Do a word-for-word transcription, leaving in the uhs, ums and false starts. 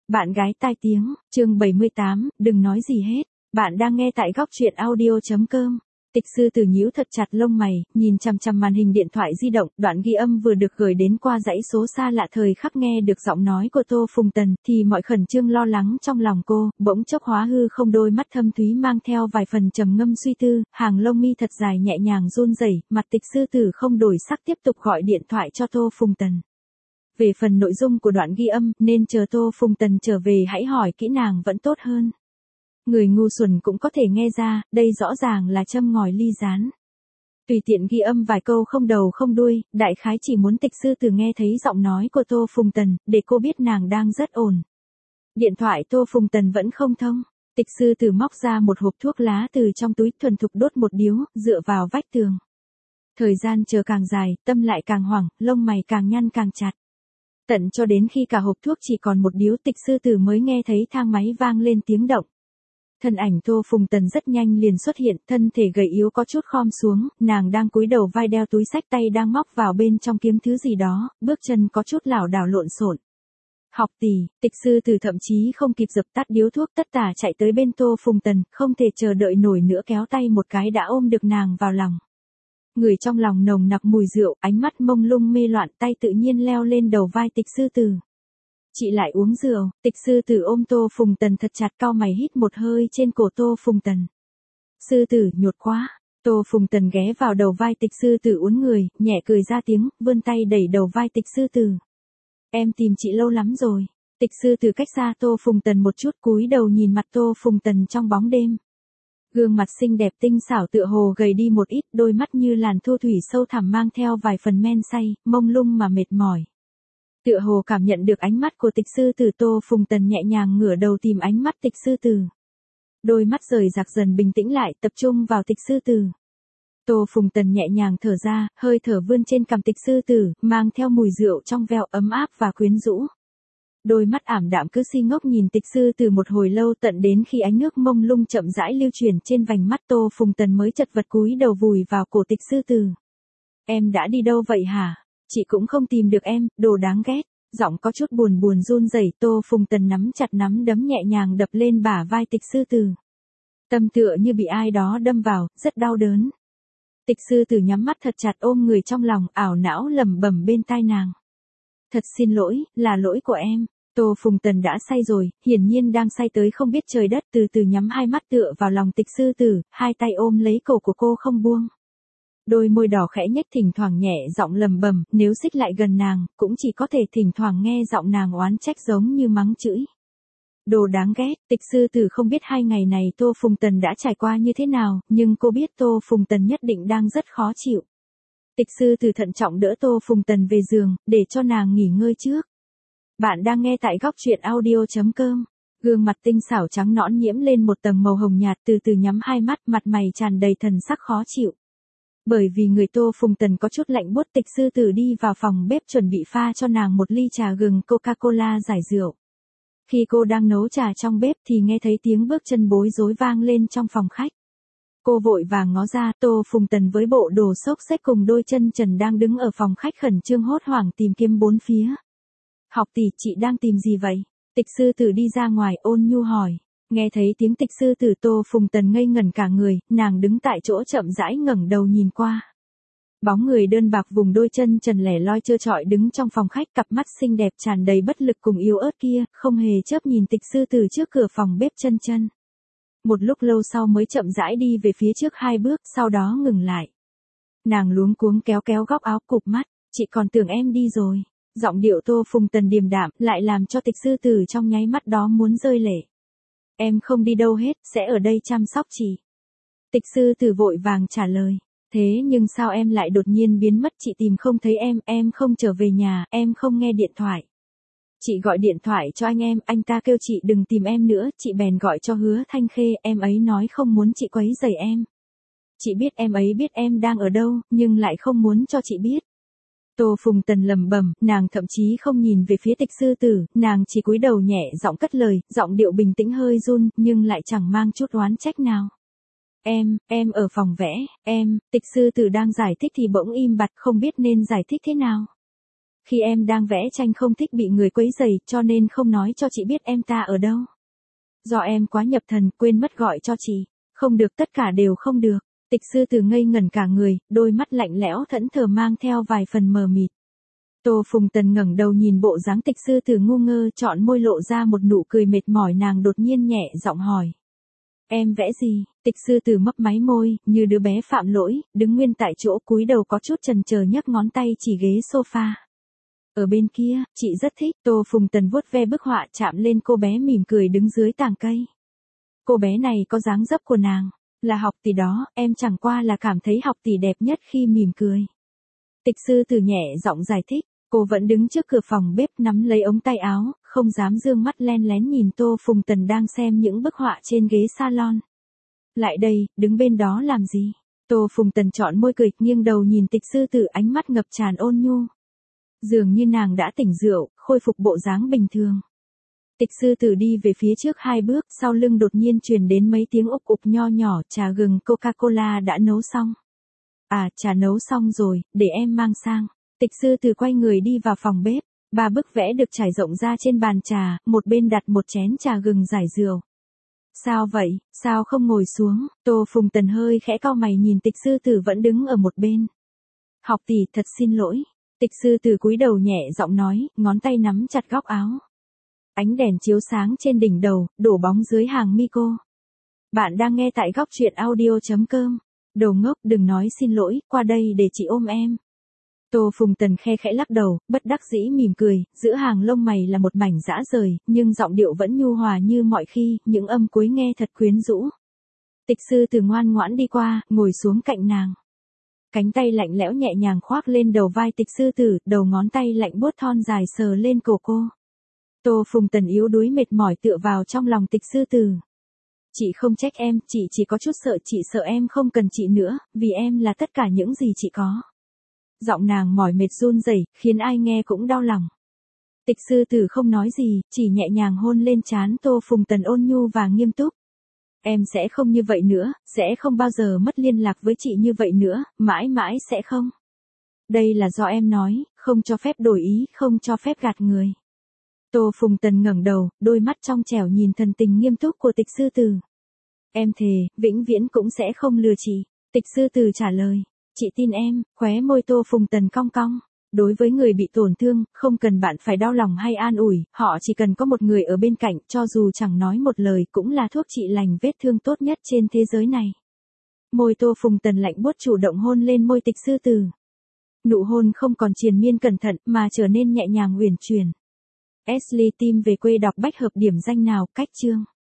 Bạn gái tai tiếng, chương bảy mươi tám, đừng nói gì hết. Bạn đang nghe tại góc truyện audio chấm com. Tịch sư tử nhíu thật chặt lông mày, nhìn chằm chằm màn hình điện thoại di động, đoạn ghi âm vừa được gửi đến qua dãy số xa lạ. Thời khắc nghe được giọng nói của Tô Phùng Tần, thì mọi khẩn trương lo lắng trong lòng cô, bỗng chốc hóa hư không. Đôi mắt thâm thúy mang theo vài phần trầm ngâm suy tư, hàng lông mi thật dài nhẹ nhàng run rẩy, mặt tịch sư tử không đổi sắc tiếp tục gọi điện thoại cho Tô Phùng Tần. Về phần nội dung của đoạn ghi âm, nên chờ Tô Phùng Tần trở về hãy hỏi kỹ nàng vẫn tốt hơn. Người ngu xuẩn cũng có thể nghe ra, đây rõ ràng là châm ngòi ly gián. Tùy tiện ghi âm vài câu không đầu không đuôi, đại khái chỉ muốn tịch sư tử nghe thấy giọng nói của Tô Phùng Tần, để cô biết nàng đang rất ổn. Điện thoại Tô Phùng Tần vẫn không thông. Tịch sư tử móc ra một hộp thuốc lá từ trong túi, thuần thục đốt một điếu, dựa vào vách tường. Thời gian chờ càng dài, tâm lại càng hoảng, lông mày càng nhăn càng chặt. Tận cho đến khi cả hộp thuốc chỉ còn một điếu, tịch sư tử mới nghe thấy thang máy vang lên tiếng động. Thân ảnh Tô Phùng Tần rất nhanh liền xuất hiện, thân thể gầy yếu có chút khom xuống, nàng đang cúi đầu vai đeo túi xách, tay đang móc vào bên trong kiếm thứ gì đó, bước chân có chút lảo đảo lộn xộn. Học tỷ, tịch sư tử thậm chí không kịp dập tắt điếu thuốc, tất tả chạy tới bên Tô Phùng Tần, không thể chờ đợi nổi nữa kéo tay một cái đã ôm được nàng vào lòng. Người trong lòng nồng nặc mùi rượu, ánh mắt mông lung mê loạn, tay tự nhiên leo lên đầu vai tịch sư tử. Chị lại uống rượu. Tịch sư tử ôm Tô Phùng Tần thật chặt, cau mày hít một hơi trên cổ Tô Phùng Tần. Sư tử, nhột quá. Tô Phùng Tần ghé vào đầu vai tịch sư tử uốn người, nhẹ cười ra tiếng, vươn tay đẩy đầu vai tịch sư tử. Em tìm chị lâu lắm rồi. Tịch sư tử cách xa Tô Phùng Tần một chút, cúi đầu nhìn mặt Tô Phùng Tần trong bóng đêm. Gương mặt xinh đẹp tinh xảo tựa hồ gầy đi một ít, đôi mắt như làn thu thủy sâu thẳm mang theo vài phần men say, mông lung mà mệt mỏi. Tựa hồ cảm nhận được ánh mắt của tịch sư tử, Tô Phùng Tần nhẹ nhàng ngửa đầu tìm ánh mắt tịch sư tử. Đôi mắt rời rạc dần bình tĩnh lại, tập trung vào tịch sư tử. Tô Phùng Tần nhẹ nhàng thở ra, hơi thở vươn trên cằm tịch sư tử, mang theo mùi rượu trong veo ấm áp và quyến rũ. Đôi mắt ảm đạm cứ si ngốc nhìn tịch sư tử một hồi lâu, tận đến khi ánh nước mông lung chậm rãi lưu chuyển trên vành mắt Tô Phùng Tần mới chật vật cúi đầu vùi vào cổ tịch sư tử. Em đã đi đâu vậy hả? Chị cũng không tìm được em, đồ đáng ghét. Giọng có chút buồn buồn run rẩy, Tô Phùng Tần nắm chặt nắm đấm nhẹ nhàng đập lên bả vai tịch sư tử. Tâm tựa như bị ai đó đâm vào, rất đau đớn. Tịch sư tử nhắm mắt thật chặt ôm người trong lòng, ảo não lẩm bẩm bên tai nàng. Thật xin lỗi, là lỗi của em. Tô Phùng Tần đã say rồi, hiển nhiên đang say tới không biết trời đất, từ từ nhắm hai mắt tựa vào lòng tịch sư tử, hai tay ôm lấy cổ của cô không buông. Đôi môi đỏ khẽ nhếch, thỉnh thoảng nhẹ giọng lẩm bẩm, nếu xích lại gần nàng, cũng chỉ có thể thỉnh thoảng nghe giọng nàng oán trách giống như mắng chửi. Đồ đáng ghét. Tịch sư tử không biết hai ngày này Tô Phùng Tần đã trải qua như thế nào, nhưng cô biết Tô Phùng Tần nhất định đang rất khó chịu. Tịch sư tử thận trọng đỡ Tô Phùng Tần về giường, để cho nàng nghỉ ngơi trước. Bạn đang nghe tại góc truyện audio chấm com. Gương mặt tinh xảo trắng nõn nhiễm lên một tầng màu hồng nhạt, từ từ nhắm hai mắt, mặt mày tràn đầy thần sắc khó chịu. Bởi vì người Tô Phùng Tần có chút lạnh buốt, tịch sư tử đi vào phòng bếp chuẩn bị pha cho nàng một ly trà gừng Coca-Cola giải rượu. Khi cô đang nấu trà trong bếp thì nghe thấy tiếng bước chân bối rối vang lên trong phòng khách. Cô vội vàng ngó ra, Tô Phùng Tần với bộ đồ xốc xếch cùng đôi chân trần đang đứng ở phòng khách khẩn trương hốt hoảng tìm kiếm bốn phía. Học tỷ, chị đang tìm gì vậy? Tịch sư tử đi ra ngoài ôn nhu hỏi. Nghe thấy tiếng tịch sư tử, Tô Phùng Tần ngây ngẩn cả người, nàng đứng tại chỗ chậm rãi ngẩng đầu nhìn qua. Bóng người đơn bạc vùng đôi chân trần lẻ loi trơ trọi đứng trong phòng khách, cặp mắt xinh đẹp tràn đầy bất lực cùng yếu ớt kia, không hề chớp nhìn tịch sư tử trước cửa phòng bếp chân chân. Một lúc lâu sau mới chậm rãi đi về phía trước hai bước, sau đó ngừng lại. Nàng luống cuống kéo kéo góc áo, cụp mắt, chị còn tưởng em đi rồi. Giọng điệu Tô Phùng Tần điềm đạm, lại làm cho tịch sư tử trong nháy mắt đó muốn rơi lệ. Em không đi đâu hết, sẽ ở đây chăm sóc chị. Tịch sư tử vội vàng trả lời. Thế nhưng sao em lại đột nhiên biến mất, chị tìm không thấy em, em không trở về nhà, em không nghe điện thoại. Chị gọi điện thoại cho anh em, anh ta kêu chị đừng tìm em nữa, chị bèn gọi cho Hứa Thanh Khê, em ấy nói không muốn chị quấy rầy em. Chị biết em ấy biết em đang ở đâu, nhưng lại không muốn cho chị biết. Tô Phùng Tần lẩm bẩm, nàng thậm chí không nhìn về phía tịch sư tử, nàng chỉ cúi đầu nhẹ giọng cất lời, giọng điệu bình tĩnh hơi run, nhưng lại chẳng mang chút oán trách nào. Em, em ở phòng vẽ, em, tịch sư tử đang giải thích thì bỗng im bặt không biết nên giải thích thế nào. Khi em đang vẽ tranh không thích bị người quấy rầy, cho nên không nói cho chị biết em ta ở đâu. Do em quá nhập thần, quên mất gọi cho chị. Không được, tất cả đều không được. Tịch sư tử ngây ngẩn cả người, đôi mắt lạnh lẽo thẫn thờ mang theo vài phần mờ mịt. Tô Phùng Tần ngẩng đầu nhìn bộ dáng tịch sư tử ngu ngơ, trọn môi lộ ra một nụ cười mệt mỏi, nàng đột nhiên nhẹ giọng hỏi. Em vẽ gì? Tịch sư tử mấp máy môi, như đứa bé phạm lỗi, đứng nguyên tại chỗ, cúi đầu có chút chần chờ, nhấc ngón tay chỉ ghế sofa. Ở bên kia, chị rất thích. Tô Phùng Tần vuốt ve bức họa, chạm lên cô bé mỉm cười đứng dưới tàng cây. Cô bé này có dáng dấp của nàng. Là Học Tỷ đó, em chẳng qua là cảm thấy Học Tỷ đẹp nhất khi mỉm cười. Tịch sư tử nhẹ giọng giải thích. Cô vẫn đứng trước cửa phòng bếp nắm lấy ống tay áo, không dám dương mắt len lén nhìn Tô Phùng Tần đang xem những bức họa trên ghế salon. Lại đây, đứng bên đó làm gì? Tô Phùng Tần chọn môi cười, nghiêng đầu nhìn tịch sư tử, ánh mắt ngập tràn ôn nhu. Dường như nàng đã tỉnh rượu, khôi phục bộ dáng bình thường. Tịch sư tử đi về phía trước hai bước, sau lưng đột nhiên truyền đến mấy tiếng ục ục nho nhỏ, trà gừng Coca-Cola đã nấu xong. À, trà nấu xong rồi, để em mang sang. Tịch sư tử quay người đi vào phòng bếp, ba bức vẽ được trải rộng ra trên bàn trà, một bên đặt một chén trà gừng giải rượu. Sao vậy, sao không ngồi xuống? Tô Phùng Tần hơi khẽ cau mày nhìn tịch sư tử vẫn đứng ở một bên. Học tỷ, thật xin lỗi. Tịch sư tử cúi đầu nhẹ giọng nói, ngón tay nắm chặt góc áo. Ánh đèn chiếu sáng trên đỉnh đầu, đổ bóng dưới hàng mi cô. Bạn đang nghe tại góc truyện audio chấm com. Đồ ngốc, đừng nói xin lỗi, qua đây để chị ôm em. Tô Phùng Tần khe khẽ lắc đầu, bất đắc dĩ mỉm cười, giữa hàng lông mày là một mảnh dã rời, nhưng giọng điệu vẫn nhu hòa như mọi khi, những âm cuối nghe thật quyến rũ. Tịch sư tử ngoan ngoãn đi qua, ngồi xuống cạnh nàng. Cánh tay lạnh lẽo nhẹ nhàng khoác lên đầu vai tịch sư tử, đầu ngón tay lạnh buốt thon dài sờ lên cổ cô. Tô Phùng Tần yếu đuối mệt mỏi tựa vào trong lòng tịch sư tử. Chị không trách em, chị chỉ có chút sợ, chị sợ em không cần chị nữa, vì em là tất cả những gì chị có. Giọng nàng mỏi mệt run rẩy, khiến ai nghe cũng đau lòng. Tịch sư tử không nói gì, chỉ nhẹ nhàng hôn lên trán Tô Phùng Tần ôn nhu và nghiêm túc. Em sẽ không như vậy nữa, sẽ không bao giờ mất liên lạc với chị như vậy nữa, mãi mãi sẽ không. Đây là do em nói, không cho phép đổi ý, không cho phép gạt người. Tô Phùng Tần ngẩng đầu, đôi mắt trong trẻo nhìn thần tình nghiêm túc của tịch sư tử. Em thề, vĩnh viễn cũng sẽ không lừa chị. Tịch sư tử trả lời. Chị tin em, khóe môi Tô Phùng Tần cong cong. Đối với người bị tổn thương, không cần bạn phải đau lòng hay an ủi, họ chỉ cần có một người ở bên cạnh, cho dù chẳng nói một lời cũng là thuốc trị lành vết thương tốt nhất trên thế giới này. Môi Tô Phùng Tần lạnh buốt chủ động hôn lên môi tịch sư tử. Nụ hôn không còn triền miên cẩn thận mà trở nên nhẹ nhàng uyển chuyển. Ashley tìm về quê đọc bách hợp điểm danh nào, cách chương.